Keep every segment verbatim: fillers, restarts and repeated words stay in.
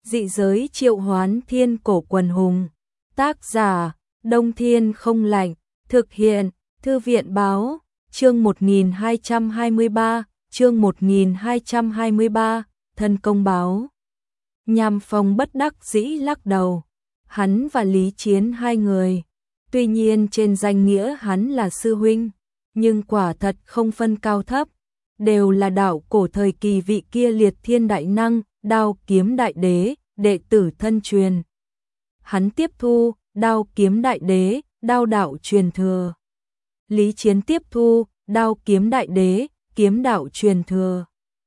Dị giới triệu hoán thiên cổ quần hùng. Tác giả, Đông Thiên Không Lạnh. Thực hiện, Thư viện Báo. Chương một nghìn hai trăm hai mươi ba, chương một nghìn hai trăm hai mươi ba, Thân Công Báo. Nham Phong bất đắc dĩ lắc đầu. Hắn và Lý Chiến hai người, tuy nhiên trên danh nghĩa hắn là sư huynh, nhưng quả thật không phân cao thấp, đều là đạo cổ thời kỳ vị kia liệt thiên đại năng, đao kiếm đại đế, đệ tử thân truyền. Hắn tiếp thu đao kiếm đại đế, đao đạo truyền thừa. Lý Chiến tiếp thu đao kiếm đại đế, kiếm đạo truyền thừa.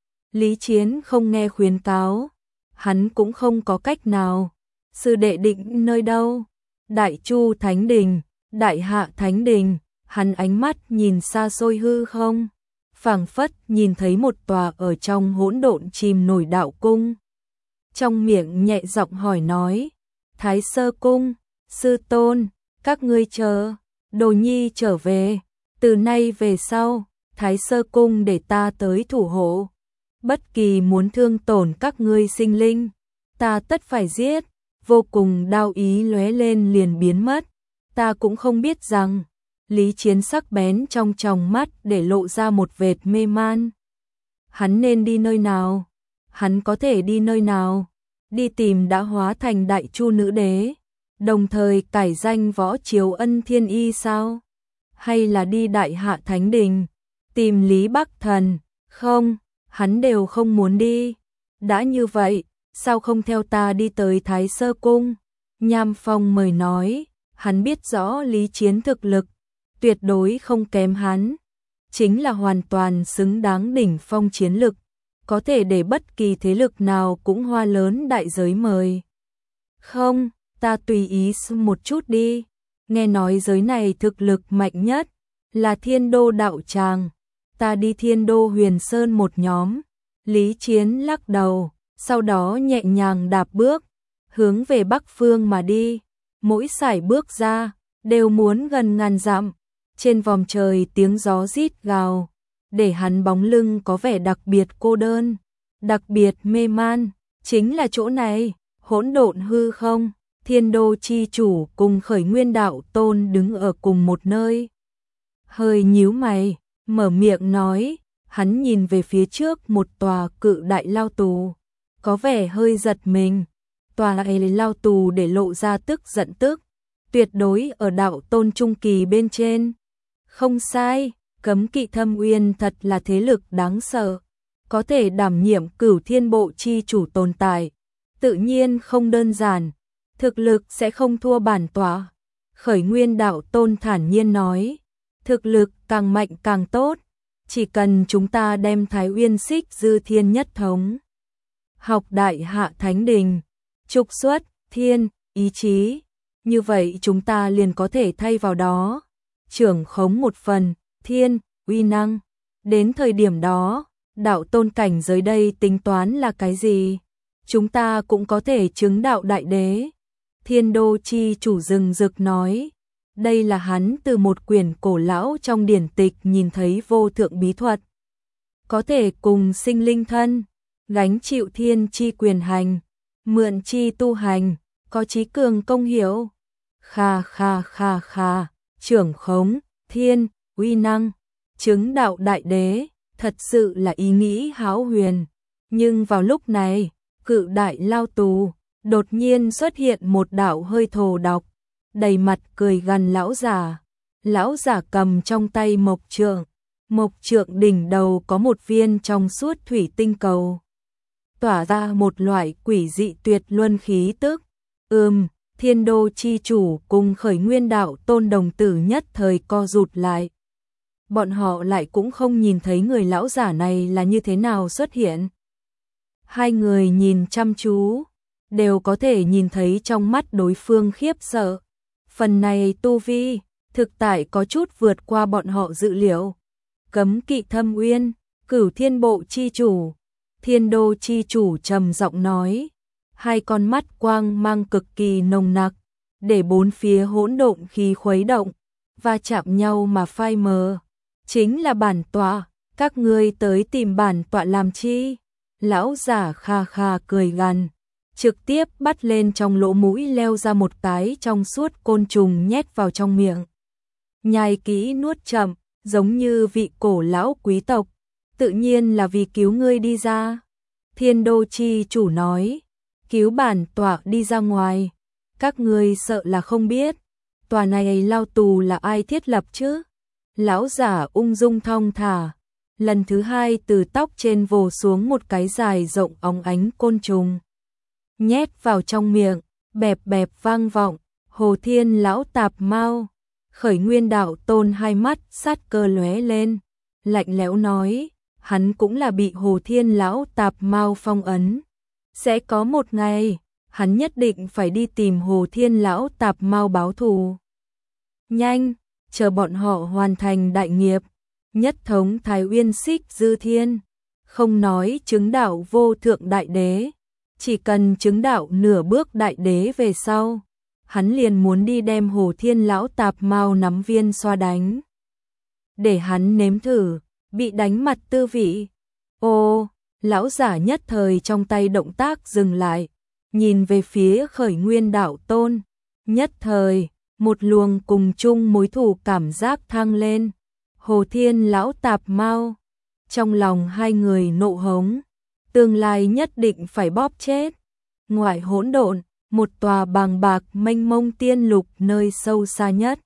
Lý Chiến không nghe khuyến cáo, hắn cũng không có cách nào. Sư đệ định nơi đâu? Đại Chu Thánh Đình, Đại Hạ Thánh Đình. Hắn ánh mắt nhìn xa xôi hư không, phảng phất nhìn thấy một tòa ở trong hỗn độn chìm nổi đạo cung. Trong miệng nhẹ giọng hỏi nói, Thái Sơ Cung, sư tôn, các ngươi chờ, Đồ Nhi trở về, từ nay về sau, Thái Sơ Cung để ta tới thủ hộ. Bất kỳ muốn thương tổn các ngươi sinh linh, ta tất phải giết. Vô cùng đao ý lóe lên liền biến mất. Ta cũng không biết rằng, Lý Chiến sắc bén trong tròng mắt để lộ ra một vệt mê man. Hắn nên đi nơi nào? Hắn có thể đi nơi nào? Đi tìm đã hóa thành Đại Chu nữ đế, đồng thời cải danh Võ Triều Ân Thiên Y sao? Hay là đi Đại Hạ Thánh Đình, tìm Lý Bắc Thần? Không, hắn đều không muốn đi. Đã như vậy, sao không theo ta đi tới Thái Sơ Cung? Nham Phong mời nói, hắn biết rõ Lý Chiến thực lực, tuyệt đối không kém hắn, chính là hoàn toàn xứng đáng đỉnh phong chiến lực, có thể để bất kỳ thế lực nào cũng hoa lớn đại giới mời. Không, ta tùy ý một chút đi, nghe nói giới này thực lực mạnh nhất là Thiên Đô đạo tràng, ta đi Thiên Đô Huyền Sơn một nhóm. Lý Chiến lắc đầu, sau đó nhẹ nhàng đạp bước, hướng về Bắc Phương mà đi. Mỗi sải bước ra, đều muốn gần ngàn dặm. Trên vòm trời tiếng gió rít gào, để hắn bóng lưng có vẻ đặc biệt cô đơn, đặc biệt mê man. Chính là chỗ này, hỗn độn hư không, Thiên Đô chi chủ cùng Khởi Nguyên đạo tôn đứng ở cùng một nơi. Hơi nhíu mày, mở miệng nói, hắn nhìn về phía trước một tòa cự đại lao tù, có vẻ hơi giật mình. Tòa này lao tù để lộ ra tức giận tức, tuyệt đối ở đạo tôn trung kỳ bên trên. Không sai, Cấm Kỵ Thâm Uyên thật là thế lực đáng sợ, có thể đảm nhiệm Cửu Thiên Bộ chi chủ tồn tại, tự nhiên không đơn giản, thực lực sẽ không thua bản tọa. Khởi Nguyên đạo tôn thản nhiên nói, thực lực càng mạnh càng tốt, chỉ cần chúng ta đem Thái Uyên Xích Dư Thiên Nhất Thống, học Đại Hạ Thánh Đình, trục xuất thiên ý chí, như vậy chúng ta liền có thể thay vào đó trưởng khống một phần thiên uy năng. Đến thời điểm đó, đạo tôn cảnh giới đây tính toán là cái gì? Chúng ta cũng có thể chứng đạo đại đế. Thiên Đô chi chủ rừng rực nói, đây là hắn từ một quyển cổ lão trong điển tịch nhìn thấy vô thượng bí thuật, có thể cùng sinh linh thân, gánh chịu thiên chi quyền hành, mượn chi tu hành, có trí cường công hiểu. Kha kha kha kha, trưởng khống thiên uy năng, chứng đạo đại đế, thật sự là ý nghĩ hão huyền. Nhưng vào lúc này, cự đại lao tù, đột nhiên xuất hiện một đạo hơi thổ độc, đầy mặt cười gằn lão giả. Lão giả cầm trong tay mộc trượng, mộc trượng đỉnh đầu có một viên trong suốt thủy tinh cầu, tỏa ra một loại quỷ dị tuyệt luân khí tức. Ừm, Thiên Đô chi chủ cùng Khởi Nguyên đạo tôn đồng tử nhất thời co rụt lại. Bọn họ lại cũng không nhìn thấy người lão giả này là như thế nào xuất hiện. Hai người nhìn chăm chú, đều có thể nhìn thấy trong mắt đối phương khiếp sợ. Phần này tu vi, thực tại có chút vượt qua bọn họ dự liệu. Cấm Kỵ Thâm Uyên, Cửu Thiên Bộ chi chủ, Thiên Đô chi chủ trầm giọng nói, hai con mắt quang mang cực kỳ nồng nặc, để bốn phía hỗn độn khí khuấy động, và chạm nhau mà phai mờ. Chính là bản tọa, các ngươi tới tìm bản tọa làm chi? Lão giả kha kha cười gằn, trực tiếp bắt lên trong lỗ mũi leo ra một cái trong suốt côn trùng nhét vào trong miệng. Nhai kỹ nuốt chậm, giống như vị cổ lão quý tộc, tự nhiên là vì cứu ngươi đi ra. Thiên đô chi chủ nói, cứu bản tọa đi ra ngoài, các ngươi sợ là không biết, tòa này lao tù là ai thiết lập chứ? Lão giả ung dung thong thả, lần thứ hai từ tóc trên vồ xuống một cái dài rộng óng ánh côn trùng. Nhét vào trong miệng, bẹp bẹp vang vọng, Hồ Thiên lão tạp mau. Khởi Nguyên đạo tôn hai mắt sát cơ lóe lên, lạnh lẽo nói, hắn cũng là bị Hồ Thiên lão tạp mau phong ấn. Sẽ có một ngày, hắn nhất định phải đi tìm Hồ Thiên lão tạp mau báo thù. Nhanh, chờ bọn họ hoàn thành đại nghiệp, nhất thống Thái Uyên Xích Dư Thiên, không nói chứng đạo vô thượng đại đế, chỉ cần chứng đạo nửa bước đại đế về sau, hắn liền muốn đi đem Hồ Thiên lão tạp mau nắm viên xoa đánh. Để hắn nếm thử, bị đánh mặt tư vị. Ô, lão giả nhất thời trong tay động tác dừng lại, nhìn về phía Khởi Nguyên đạo tôn, nhất thời, một luồng cùng chung mối thù cảm giác thăng lên. Hồ Thiên lão tạp mau, trong lòng hai người nộ hống, tương lai nhất định phải bóp chết. Ngoại hỗn độn, một tòa bàng bạc mênh mông tiên lục nơi sâu xa nhất.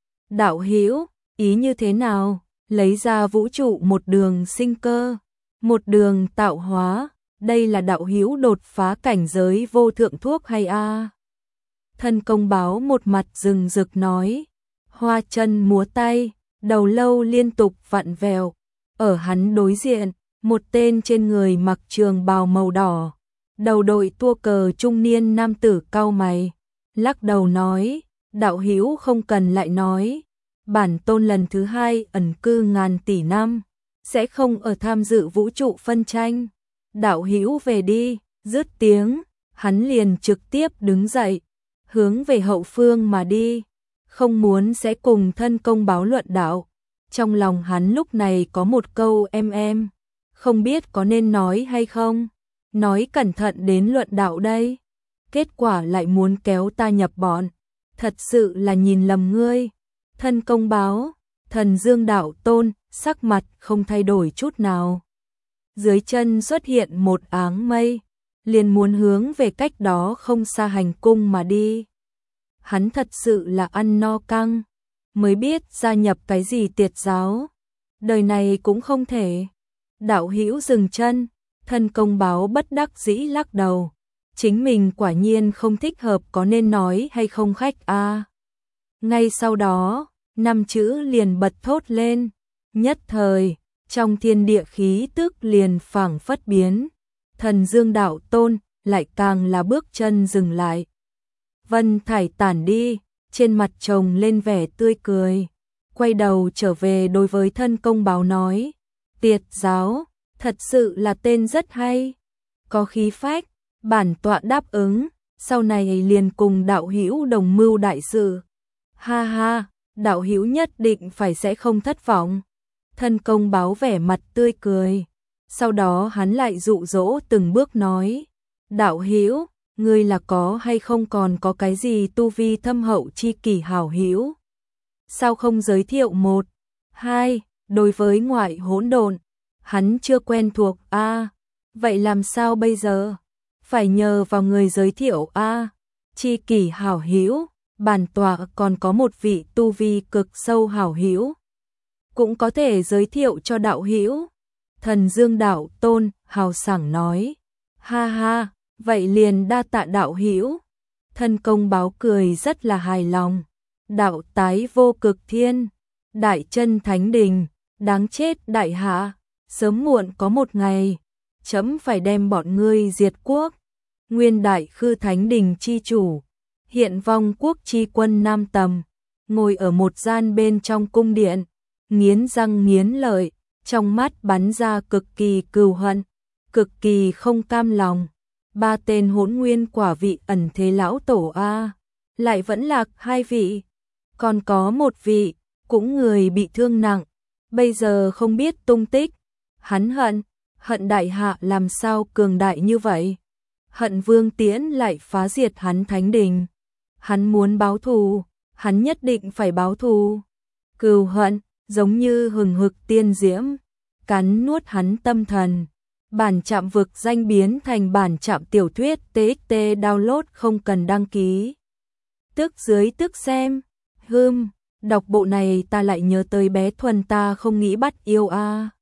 Đạo hữu, ý như thế nào? Lấy ra vũ trụ một đường sinh cơ, một đường tạo hóa, đây là đạo hữu đột phá cảnh giới vô thượng thuốc hay a? À? Thân công báo một mặt rừng rực nói, hoa chân múa tay, đầu lâu liên tục vặn vẹo, ở hắn đối diện, một tên trên người mặc trường bào màu đỏ, đầu đội tua cờ trung niên nam tử cau mày, lắc đầu nói, đạo hữu không cần lại nói, bản tôn lần thứ hai ẩn cư ngàn tỷ năm, sẽ không ở tham dự vũ trụ phân tranh. Đạo hữu về đi, dứt tiếng, hắn liền trực tiếp đứng dậy, hướng về hậu phương mà đi, không muốn sẽ cùng thân công báo luận đạo. Trong lòng hắn lúc này có một câu em em, không biết có nên nói hay không, nói cẩn thận đến luận đạo đây, kết quả lại muốn kéo ta nhập bọn, thật sự là nhìn lầm ngươi. Thân công báo, Thần Dương đạo tôn, sắc mặt không thay đổi chút nào. Dưới chân xuất hiện một áng mây, liền muốn hướng về cách đó không xa hành cung mà đi. Hắn thật sự là ăn no căng, mới biết gia nhập cái gì tiệt giáo. Đời này cũng không thể. Đạo hữu dừng chân, thân công báo bất đắc dĩ lắc đầu. Chính mình quả nhiên không thích hợp, có nên nói hay không khách a? À? Ngay sau đó, năm chữ liền bật thốt lên, nhất thời, trong thiên địa khí tức liền phảng phất biến. Thần Dương đạo tôn lại càng là bước chân dừng lại. Vân thải tản đi, trên mặt chồng lên vẻ tươi cười, quay đầu trở về đối với thân công báo nói, tiệt giáo, thật sự là tên rất hay, có khí phách, bản tọa đáp ứng, sau này liền cùng đạo hữu đồng mưu đại sự. Ha ha, đạo hữu nhất định phải sẽ không thất vọng. Thân công báo vẻ mặt tươi cười, sau đó hắn lại dụ dỗ từng bước nói, đạo hữu, ngươi là có hay không còn có cái gì tu vi thâm hậu chi kỷ hảo hữu? Sao không giới thiệu một, hai, đối với ngoại hỗn độn, hắn chưa quen thuộc a, à, vậy làm sao bây giờ? Phải nhờ vào người giới thiệu a, à, chi kỷ hảo hữu, bản tọa còn có một vị tu vi cực sâu hảo hữu, cũng có thể giới thiệu cho đạo hữu. Thần Dương đạo tôn hào sảng nói, ha ha, vậy liền đa tạ đạo hữu. Thân công báo cười rất là hài lòng, đạo tái vô cực thiên, đại chân thánh đình, đáng chết đại hạ, sớm muộn có một ngày, chấm phải đem bọn ngươi diệt quốc. Nguyên đại khư thánh đình chi chủ, hiện vong quốc chi quân Nam Tầm, ngồi ở một gian bên trong cung điện, nghiến răng nghiến lợi, trong mắt bắn ra cực kỳ cừu hận, cực kỳ không cam lòng. Ba tên hỗn nguyên quả vị ẩn thế lão tổ a, lại vẫn lạc hai vị, còn có một vị cũng người bị thương nặng, bây giờ không biết tung tích. Hắn hận, hận đại hạ làm sao cường đại như vậy. hận Vương Tiễn lại phá diệt hắn thánh đình. Hắn muốn báo thù, hắn nhất định phải báo thù. Cừu hận, giống như hừng hực tiên diễm, cắn nuốt hắn tâm thần. Bản trạm vực danh biến thành bản trạm tiểu thuyết tê ích tê download không cần đăng ký. Tức dưới tức xem, hưm, đọc bộ này ta lại nhớ tới bé Thuần ta không nghĩ bắt yêu a. À.